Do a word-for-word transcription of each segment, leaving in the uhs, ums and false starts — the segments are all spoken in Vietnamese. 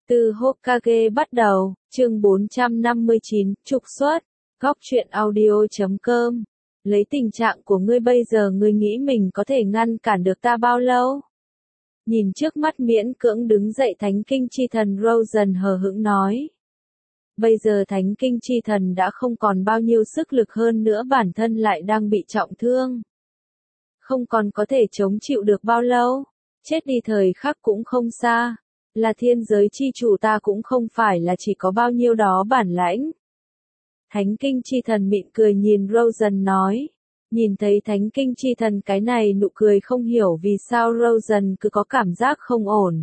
Từ Hokage bắt đầu, chương bốn trăm năm mươi chín, trục xuất, góc truyện audio.com. Lấy tình trạng của ngươi bây giờ ngươi nghĩ mình có thể ngăn cản được ta bao lâu? Nhìn trước mắt miễn cưỡng đứng dậy Thánh Kinh Chi Thần Rosen hờ hững nói. Bây giờ Thánh Kinh Chi Thần đã không còn bao nhiêu sức lực hơn nữa, bản thân lại đang bị trọng thương. Không còn có thể chống chịu được bao lâu, chết đi thời khắc cũng không xa. Là thiên giới chi chủ ta cũng không phải là chỉ có bao nhiêu đó bản lãnh. Thánh Kinh Chi Thần mỉm cười nhìn Rosen nói. Nhìn thấy Thánh Kinh Chi Thần cái này nụ cười không hiểu vì sao Rosen cứ có cảm giác không ổn.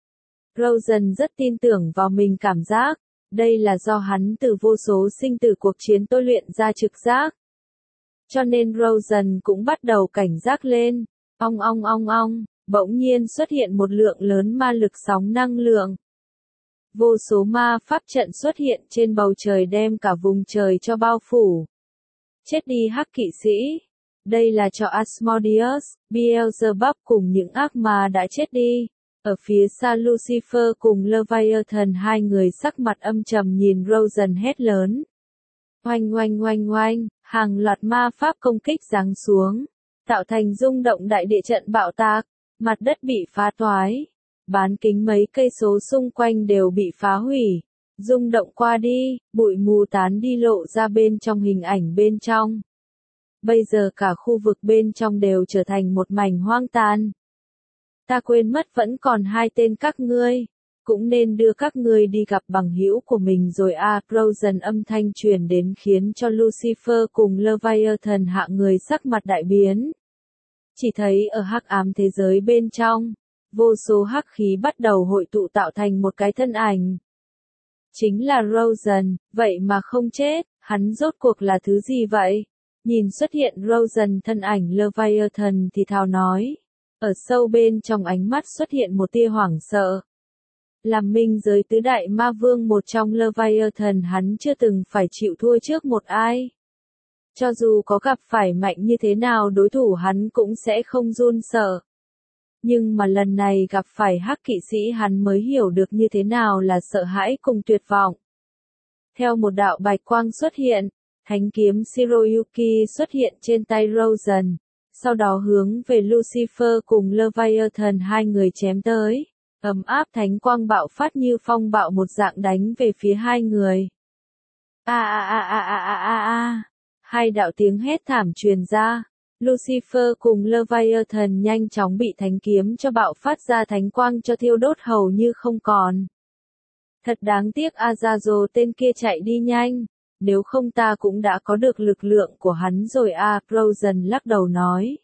Rosen rất tin tưởng vào mình cảm giác. Đây là do hắn từ vô số sinh tử cuộc chiến tôi luyện ra trực giác. Cho nên Rosen cũng bắt đầu cảnh giác lên. Ong ong ong ong. Bỗng nhiên xuất hiện một lượng lớn ma lực sóng năng lượng. Vô số ma pháp trận xuất hiện trên bầu trời đem cả vùng trời cho bao phủ. Chết đi hắc kỵ sĩ. Đây là cho Asmodeus, Beelzebub cùng những ác ma đã chết đi. Ở phía xa Lucifer cùng Leviathan hai người sắc mặt âm trầm nhìn Rosen hét lớn. Oanh oanh oanh oanh, hàng loạt ma pháp công kích giáng xuống. Tạo thành rung động đại địa trận bạo tạc. Mặt đất bị phá toái, bán kính mấy cây số xung quanh đều bị phá hủy, rung động qua đi, bụi mù tán đi lộ ra bên trong hình ảnh bên trong. Bây giờ cả khu vực bên trong đều trở thành một mảnh hoang tàn. Ta quên mất vẫn còn hai tên các ngươi, cũng nên đưa các ngươi đi gặp bằng hữu của mình rồi a. À, Rosen âm thanh truyền đến khiến cho Lucifer cùng Leviathan hạ người sắc mặt đại biến. Chỉ thấy ở hắc ám thế giới bên trong, vô số hắc khí bắt đầu hội tụ tạo thành một cái thân ảnh. Chính là Rosen, vậy mà không chết, hắn rốt cuộc là thứ gì vậy? Nhìn xuất hiện Rosen thân ảnh Leviathan thì thào nói. Ở sâu bên trong ánh mắt xuất hiện một tia hoảng sợ. Làm minh giới tứ đại ma vương một trong Leviathan hắn chưa từng phải chịu thua trước một ai. Cho dù có gặp phải mạnh như thế nào đối thủ hắn cũng sẽ không run sợ. Nhưng mà lần này gặp phải hắc kỵ sĩ hắn mới hiểu được như thế nào là sợ hãi cùng tuyệt vọng. Theo một đạo bạch quang xuất hiện, thánh kiếm Shiroyuki xuất hiện trên tay Rosen, sau đó hướng về Lucifer cùng Leviathan hai người chém tới. Ấm áp thánh quang bạo phát như phong bạo một dạng đánh về phía hai người. A a a a a a a a. Hai đạo tiếng hét thảm truyền ra, Lucifer cùng Leviathan nhanh chóng bị thánh kiếm cho bạo phát ra thánh quang cho thiêu đốt hầu như không còn. Thật đáng tiếc Azazel tên kia chạy đi nhanh, nếu không ta cũng đã có được lực lượng của hắn rồi a. À, Rosen lắc đầu nói.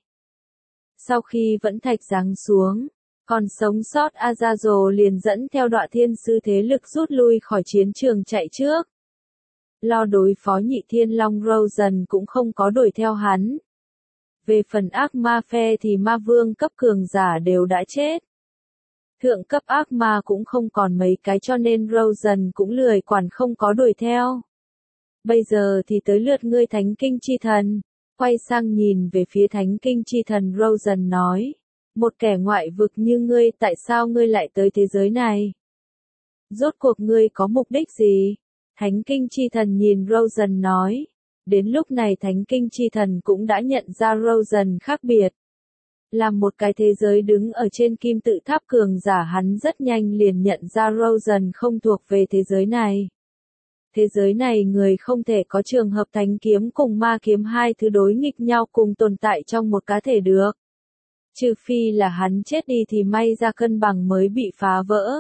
Sau khi vẫn thạch giáng xuống, còn sống sót Azazel liền dẫn theo Đọa Thiên Sư thế lực rút lui khỏi chiến trường chạy trước. Lo đối phó nhị thiên long Rosen cũng không có đuổi theo hắn. Về phần ác ma phe thì ma vương cấp cường giả đều đã chết. Thượng cấp ác ma cũng không còn mấy cái cho nên Rosen cũng lười quản không có đuổi theo. Bây giờ thì tới lượt ngươi Thánh Kinh Chi Thần. Quay sang nhìn về phía Thánh Kinh Chi Thần Rosen nói. Một kẻ ngoại vực như ngươi tại sao ngươi lại tới thế giới này? Rốt cuộc ngươi có mục đích gì? Thánh Kinh Chi Thần nhìn Rosen nói. Đến lúc này Thánh Kinh Chi Thần cũng đã nhận ra Rosen khác biệt. Là một cái thế giới đứng ở trên kim tự tháp cường giả hắn rất nhanh liền nhận ra Rosen không thuộc về thế giới này. Thế giới này người không thể có trường hợp thánh kiếm cùng ma kiếm hai thứ đối nghịch nhau cùng tồn tại trong một cá thể được. Trừ phi là hắn chết đi thì may ra cân bằng mới bị phá vỡ.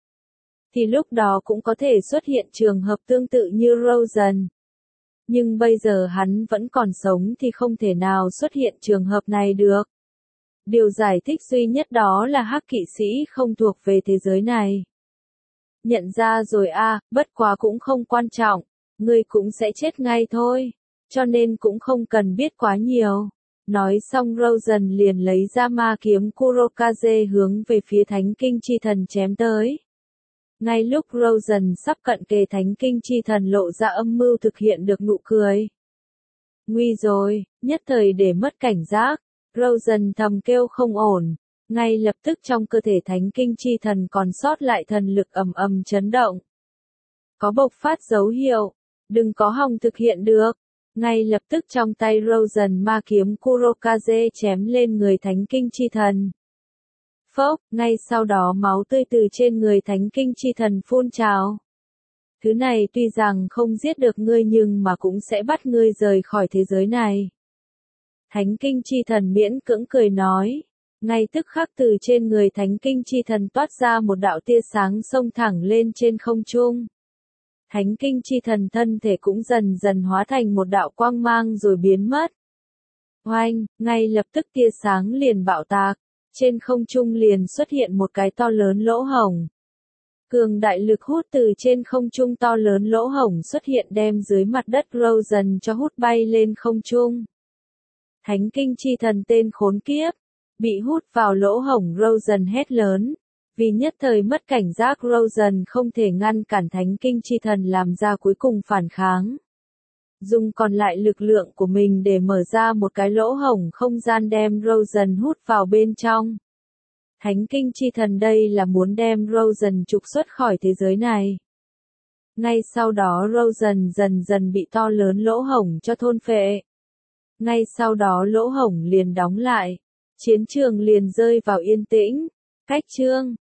Thì lúc đó cũng có thể xuất hiện trường hợp tương tự như Rosen. Nhưng bây giờ hắn vẫn còn sống thì không thể nào xuất hiện trường hợp này được. Điều giải thích duy nhất đó là hắc kỵ sĩ không thuộc về thế giới này. Nhận ra rồi a, à, bất quá cũng không quan trọng, ngươi cũng sẽ chết ngay thôi, cho nên cũng không cần biết quá nhiều. Nói xong Rosen liền lấy ra ma kiếm Kurokaze hướng về phía Thánh Kinh Chi Thần chém tới. Ngay lúc Rosen sắp cận kề Thánh Kinh Chi Thần lộ ra âm mưu thực hiện được nụ cười. Nguy rồi, nhất thời để mất cảnh giác, Rosen thầm kêu không ổn, Ngay lập tức trong cơ thể thánh kinh chi thần còn sót lại thần lực ầm ầm chấn động. Có bộc phát dấu hiệu, đừng có hòng thực hiện được. Ngay lập tức trong tay Rosen ma kiếm Kurokaze chém lên người thánh kinh chi thần. Phốc, ngay sau đó máu tươi từ trên người thánh kinh chi thần phun trào. Thứ này tuy rằng không giết được ngươi nhưng mà cũng sẽ bắt ngươi rời khỏi thế giới này. Thánh kinh chi thần miễn cưỡng cười nói. Ngay tức khắc từ trên người thánh kinh chi thần toát ra một đạo tia sáng xông thẳng lên trên không trung. Thánh kinh chi thần thân thể cũng dần dần hóa thành một đạo quang mang rồi biến mất. Oanh, ngay lập tức tia sáng liền bạo tạc, trên không trung liền xuất hiện một cái to lớn lỗ hổng. Cường đại lực hút từ trên không trung to lớn lỗ hổng xuất hiện đem dưới mặt đất Rosen cho hút bay lên không trung. Thánh kinh chi thần tên khốn kiếp, bị hút vào lỗ hổng Rosen hét lớn. Vì nhất thời mất cảnh giác Rosen không thể ngăn cản thánh kinh chi thần làm ra cuối cùng phản kháng. Dùng còn lại lực lượng của mình để mở ra một cái lỗ hổng không gian đem Rosen hút vào bên trong. Thánh kinh chi thần đây là muốn đem Rosen trục xuất khỏi thế giới này. Ngay sau đó Rosen dần dần bị to lớn lỗ hổng cho thôn phệ. Ngay sau đó lỗ hổng liền đóng lại. Chiến trường liền rơi vào yên tĩnh. Cách chương